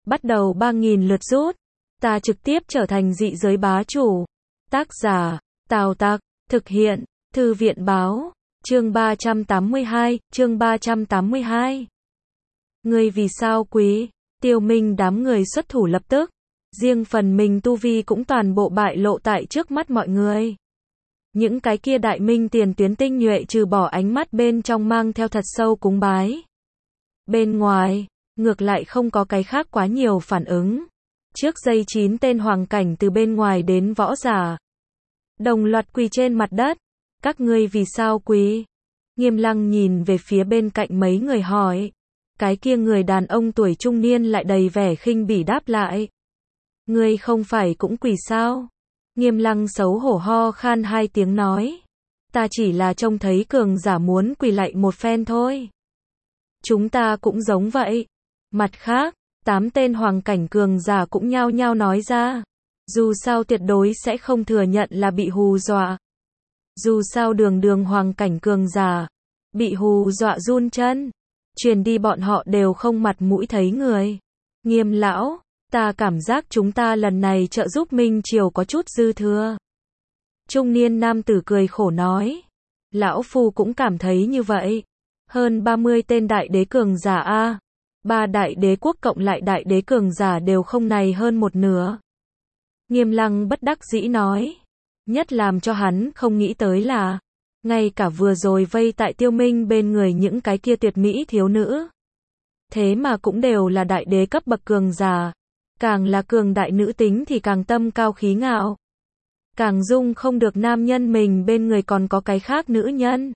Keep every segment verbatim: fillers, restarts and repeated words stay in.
bắt đầu ba nghìn lượt rút. Ta trực tiếp trở thành dị giới bá chủ. Tác giả, Tào Tặc, thực hiện, Thư viện báo, chương ba trăm tám mươi hai, chương ba trăm tám mươi hai. Ngươi vì sao quý? Tiêu Minh đám người xuất thủ lập tức. Riêng phần mình tu vi cũng toàn bộ bại lộ tại trước mắt mọi người. Những cái kia đại minh tiền tuyến tinh nhuệ trừ bỏ ánh mắt bên trong mang theo thật sâu cúng bái. Bên ngoài, ngược lại không có cái khác quá nhiều phản ứng. Trước giây chín tên hoàng cảnh từ bên ngoài đến võ giả. Đồng loạt quỳ trên mặt đất. Các ngươi vì sao quỳ? Nghiêm Lăng nhìn về phía bên cạnh mấy người hỏi. Cái kia người đàn ông tuổi trung niên lại đầy vẻ khinh bỉ đáp lại. Ngươi không phải cũng quỳ sao? Nghiêm Lăng xấu hổ ho khan hai tiếng nói. Ta chỉ là trông thấy cường giả muốn quỳ lạy một phen thôi. Chúng ta cũng giống vậy. Mặt khác, tám tên hoàng cảnh cường giả cũng nhao nhao nói ra. Dù sao tuyệt đối sẽ không thừa nhận là bị hù dọa. Dù sao đường đường hoàng cảnh cường giả, bị hù dọa run chân. Truyền đi bọn họ đều không mặt mũi thấy người. Nghiêm lão, ta cảm giác chúng ta lần này trợ giúp Minh Triều có chút dư thừa. Trung niên nam tử cười khổ nói. Lão phu cũng cảm thấy như vậy. Hơn ba mươi tên đại đế cường giả a, ba đại đế quốc cộng lại đại đế cường giả đều không này hơn một nửa. Nghiêm Lăng bất đắc dĩ nói. Nhất làm cho hắn không nghĩ tới là, ngay cả vừa rồi vây tại Tiêu Minh bên người những cái kia tuyệt mỹ thiếu nữ. Thế mà cũng đều là đại đế cấp bậc cường giả. Càng là cường đại nữ tính thì càng tâm cao khí ngạo. Càng dung không được nam nhân mình bên người còn có cái khác nữ nhân.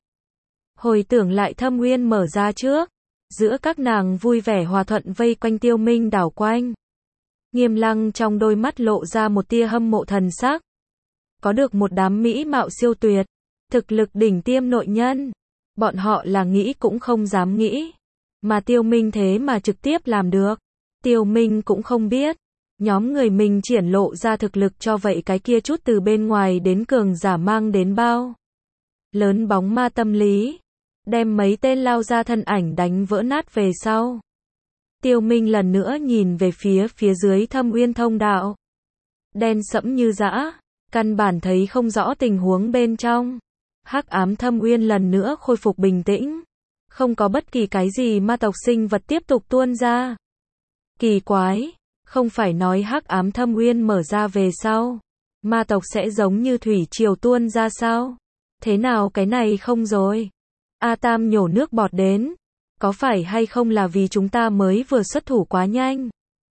Hồi tưởng lại Thâm Uyên mở ra trước. Giữa các nàng vui vẻ hòa thuận vây quanh Tiêu Minh đảo quanh. Nghiêm Lăng trong đôi mắt lộ ra một tia hâm mộ thần sắc. Có được một đám mỹ mạo siêu tuyệt. Thực lực đỉnh tiêm nội nhân. Bọn họ là nghĩ cũng không dám nghĩ. Mà Tiêu Minh thế mà trực tiếp làm được. Tiêu Minh cũng không biết. Nhóm người mình triển lộ ra thực lực cho vậy cái kia chút từ bên ngoài đến cường giả mang đến bao. Lớn bóng ma tâm lý. Đem mấy tên lao ra thân ảnh đánh vỡ nát về sau. Tiêu Minh lần nữa nhìn về phía phía dưới Thâm Uyên thông đạo. Đen sẫm như dã. Căn bản thấy không rõ tình huống bên trong. Hắc ám Thâm Uyên lần nữa khôi phục bình tĩnh. Không có bất kỳ cái gì ma tộc sinh vật tiếp tục tuôn ra. Kỳ quái, không phải nói hắc ám Thâm Uyên mở ra về sau, ma tộc sẽ giống như thủy triều tuôn ra sao? Thế nào cái này không rồi? A Tam nhổ nước bọt đến. Có phải hay không là vì chúng ta mới vừa xuất thủ quá nhanh?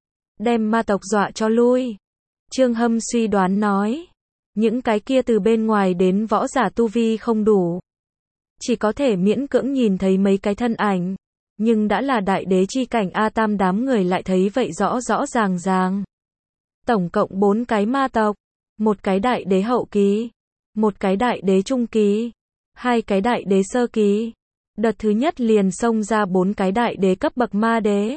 Đem ma tộc dọa cho lui. Trương Hâm suy đoán nói. Những cái kia từ bên ngoài đến võ giả tu vi không đủ. Chỉ có thể miễn cưỡng nhìn thấy mấy cái thân ảnh. Nhưng đã là đại đế chi cảnh A Tam đám người lại thấy vậy rõ rõ ràng ràng. Tổng cộng bốn cái ma tộc. Một cái đại đế hậu kỳ. Một cái đại đế trung kỳ. Hai cái đại đế sơ kỳ. Đợt thứ nhất liền xông ra bốn cái đại đế cấp bậc ma đế.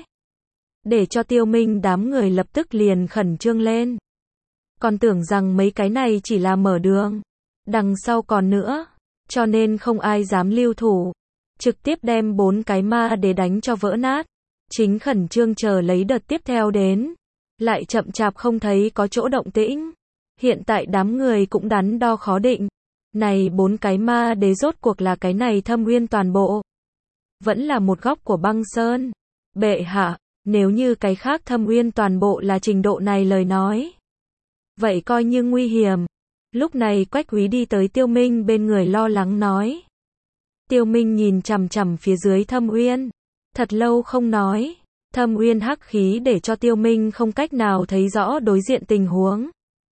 Để cho Tiêu Minh đám người lập tức liền khẩn trương lên. Còn tưởng rằng mấy cái này chỉ là mở đường. Đằng sau còn nữa. Cho nên không ai dám lưu thủ. Trực tiếp đem bốn cái ma đế đánh cho vỡ nát. Chính khẩn trương chờ lấy đợt tiếp theo đến. Lại chậm chạp không thấy có chỗ động tĩnh. Hiện tại đám người cũng đắn đo khó định. Này bốn cái ma đế rốt cuộc là cái này Thâm Uyên toàn bộ. Vẫn là một góc của băng sơn. Bệ hạ, nếu như cái khác Thâm Uyên toàn bộ là trình độ này lời nói. Vậy coi như nguy hiểm. Lúc này Quách Quý đi tới Tiêu Minh bên người lo lắng nói. Tiêu Minh nhìn chằm chằm phía dưới Thâm Uyên. Thật lâu không nói. Thâm Uyên hắc khí để cho Tiêu Minh không cách nào thấy rõ đối diện tình huống.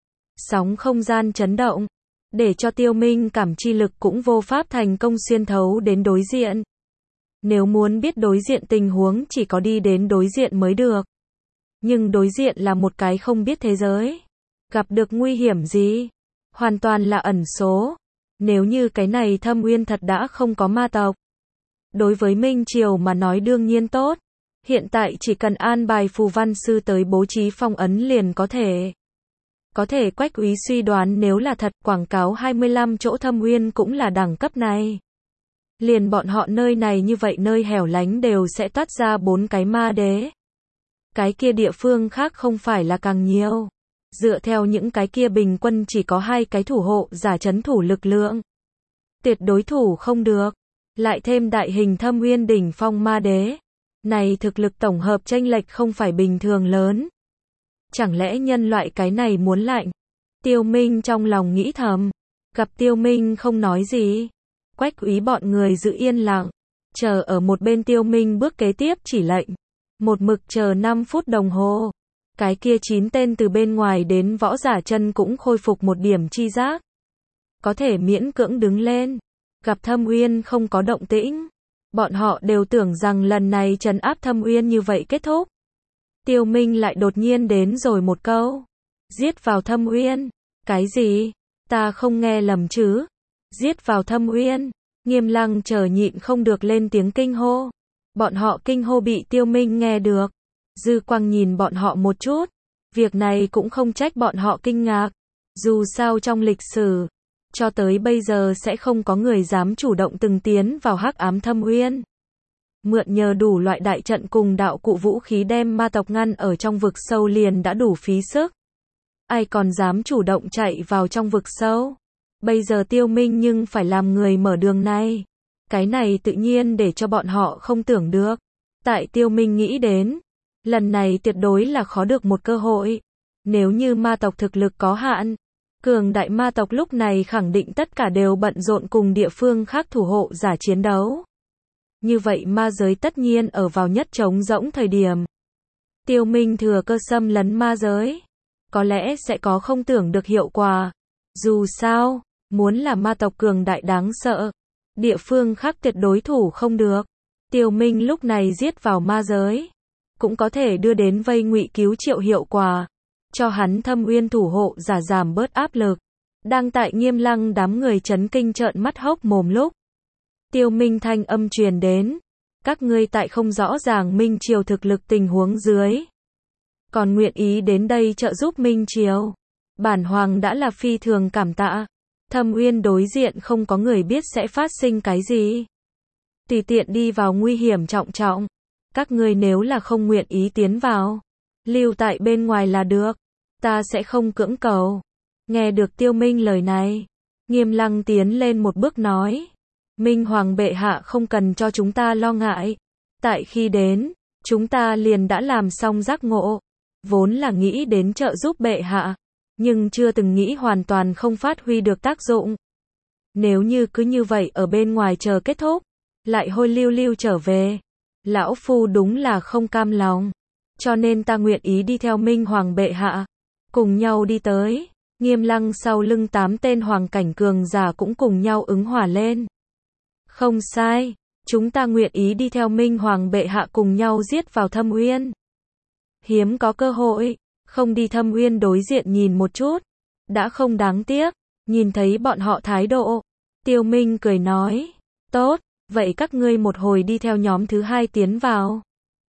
Sóng không gian chấn động. Để cho Tiêu Minh cảm chi lực cũng vô pháp thành công xuyên thấu đến đối diện. Nếu muốn biết đối diện tình huống chỉ có đi đến đối diện mới được. Nhưng đối diện là một cái không biết thế giới. Gặp được nguy hiểm gì? Hoàn toàn là ẩn số. Nếu như cái này Thâm Uyên thật đã không có ma tộc. Đối với Minh Triều mà nói đương nhiên tốt. Hiện tại chỉ cần an bài phù văn sư tới bố trí phong ấn liền có thể. Có thể Quách Úy suy đoán nếu là thật quảng cáo hai mươi lăm chỗ Thâm Uyên cũng là đẳng cấp này. Liền bọn họ nơi này như vậy nơi hẻo lánh đều sẽ toát ra bốn cái ma đế. Cái kia địa phương khác không phải là càng nhiều. Dựa theo những cái kia bình quân chỉ có hai cái thủ hộ giả trấn thủ lực lượng. Tuyệt đối thủ không được. Lại thêm đại hình Thâm Uyên đỉnh phong ma đế. Này thực lực tổng hợp chênh lệch không phải bình thường lớn. Chẳng lẽ nhân loại cái này muốn lạnh? Tiêu Minh trong lòng nghĩ thầm. Gặp Tiêu Minh không nói gì. Quách úy bọn người giữ yên lặng. Chờ ở một bên Tiêu Minh bước kế tiếp chỉ lệnh. Một mực chờ năm phút đồng hồ. Cái kia chín tên từ bên ngoài đến võ giả chân cũng khôi phục một điểm chi giác. Có thể miễn cưỡng đứng lên. Gặp Thâm Uyên không có động tĩnh. Bọn họ đều tưởng rằng lần này trấn áp Thâm Uyên như vậy kết thúc. Tiêu Minh lại đột nhiên đến rồi một câu. Giết vào Thâm Uyên. Cái gì? Ta không nghe lầm chứ? Giết vào Thâm Uyên. Nghiêm Lăng chờ nhịn không được lên tiếng kinh hô. Bọn họ kinh hô bị Tiêu Minh nghe được. Dư Quang nhìn bọn họ một chút. Việc này cũng không trách bọn họ kinh ngạc. Dù sao trong lịch sử, cho tới bây giờ sẽ không có người dám chủ động từng tiến vào hắc ám Thâm Uyên. Mượn nhờ đủ loại đại trận cùng đạo cụ vũ khí đem ma tộc ngăn ở trong vực sâu liền đã đủ phí sức. Ai còn dám chủ động chạy vào trong vực sâu? Bây giờ Tiêu Minh nhưng phải làm người mở đường này. Cái này tự nhiên để cho bọn họ không tưởng được. Tại Tiêu Minh nghĩ đến, lần này tuyệt đối là khó được một cơ hội. Nếu như ma tộc thực lực có hạn, cường đại ma tộc lúc này khẳng định tất cả đều bận rộn cùng địa phương khác thủ hộ giả chiến đấu. Như vậy ma giới tất nhiên ở vào nhất trống rỗng thời điểm. Tiêu Minh thừa cơ xâm lấn ma giới. Có lẽ sẽ có không tưởng được hiệu quả. Dù sao, muốn là ma tộc cường đại đáng sợ. Địa phương khác tuyệt đối thủ không được. Tiêu Minh lúc này giết vào ma giới. Cũng có thể đưa đến vây ngụy cứu triệu hiệu quả. Cho hắn Thâm Uyên thủ hộ giả giảm bớt áp lực. Đang tại Nghiêm Lăng đám người chấn kinh trợn mắt hốc mồm lúc. Tiêu Minh thanh âm truyền đến. Các ngươi tại không rõ ràng Minh Triều thực lực tình huống dưới. Còn nguyện ý đến đây trợ giúp Minh Triều. Bản Hoàng đã là phi thường cảm tạ. Thâm Uyên đối diện không có người biết sẽ phát sinh cái gì. Tùy tiện đi vào nguy hiểm trọng trọng. Các ngươi nếu là không nguyện ý tiến vào, lưu tại bên ngoài là được. Ta sẽ không cưỡng cầu. Nghe được Tiêu Minh lời này, Nghiêm Lăng tiến lên một bước nói. Minh Hoàng bệ hạ không cần cho chúng ta lo ngại. Tại khi đến, chúng ta liền đã làm xong giác ngộ. Vốn là nghĩ đến trợ giúp bệ hạ, nhưng chưa từng nghĩ hoàn toàn không phát huy được tác dụng. Nếu như cứ như vậy ở bên ngoài chờ kết thúc, lại hôi lưu lưu trở về, lão phu đúng là không cam lòng. Cho nên ta nguyện ý đi theo Minh Hoàng bệ hạ, cùng nhau đi tới. Nghiêm Lăng sau lưng tám tên hoàng cảnh cường giả cũng cùng nhau ứng hỏa lên. Không sai, chúng ta nguyện ý đi theo Minh Hoàng bệ hạ cùng nhau giết vào Thâm Uyên. Hiếm có cơ hội, không đi Thâm Uyên đối diện nhìn một chút, đã không đáng tiếc. Nhìn thấy bọn họ thái độ, Tiêu Minh cười nói, tốt, vậy các ngươi một hồi đi theo nhóm thứ hai tiến vào.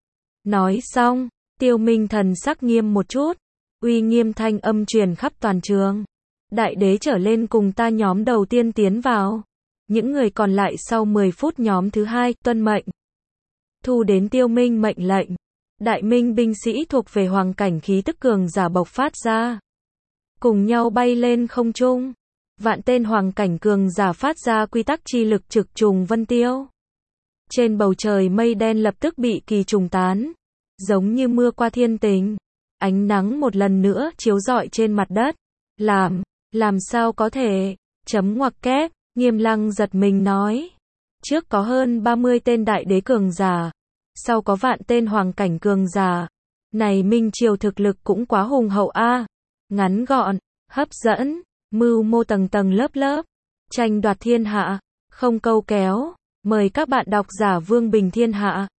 Nói xong, Tiêu Minh thần sắc nghiêm một chút, uy nghiêm thanh âm truyền khắp toàn trường. Đại đế trở lên cùng ta nhóm đầu tiên tiến vào. Những người còn lại sau mười phút nhóm thứ hai, tuân mệnh. Thu đến Tiêu Minh mệnh lệnh. Đại minh binh sĩ thuộc về hoàng cảnh khí tức cường giả bộc phát ra. Cùng nhau bay lên không trung. Vạn tên hoàng cảnh cường giả phát ra quy tắc chi lực trực trùng vân tiêu. Trên bầu trời mây đen lập tức bị kỳ trùng tán. Giống như mưa qua thiên tình. Ánh nắng một lần nữa chiếu rọi trên mặt đất. Làm, làm sao có thể, chấm ngoặc kép, Nghiêm Lăng giật mình nói. Trước có hơn ba mươi tên đại đế cường giả. Sau có vạn tên hoàng cảnh cường giả. Này Minh Triều thực lực cũng quá hùng hậu a. Ngắn gọn, hấp dẫn, mưu mô tầng tầng lớp lớp. Tranh đoạt thiên hạ, không câu kéo. Mời các bạn đọc giả Vương Bình Thiên Hạ.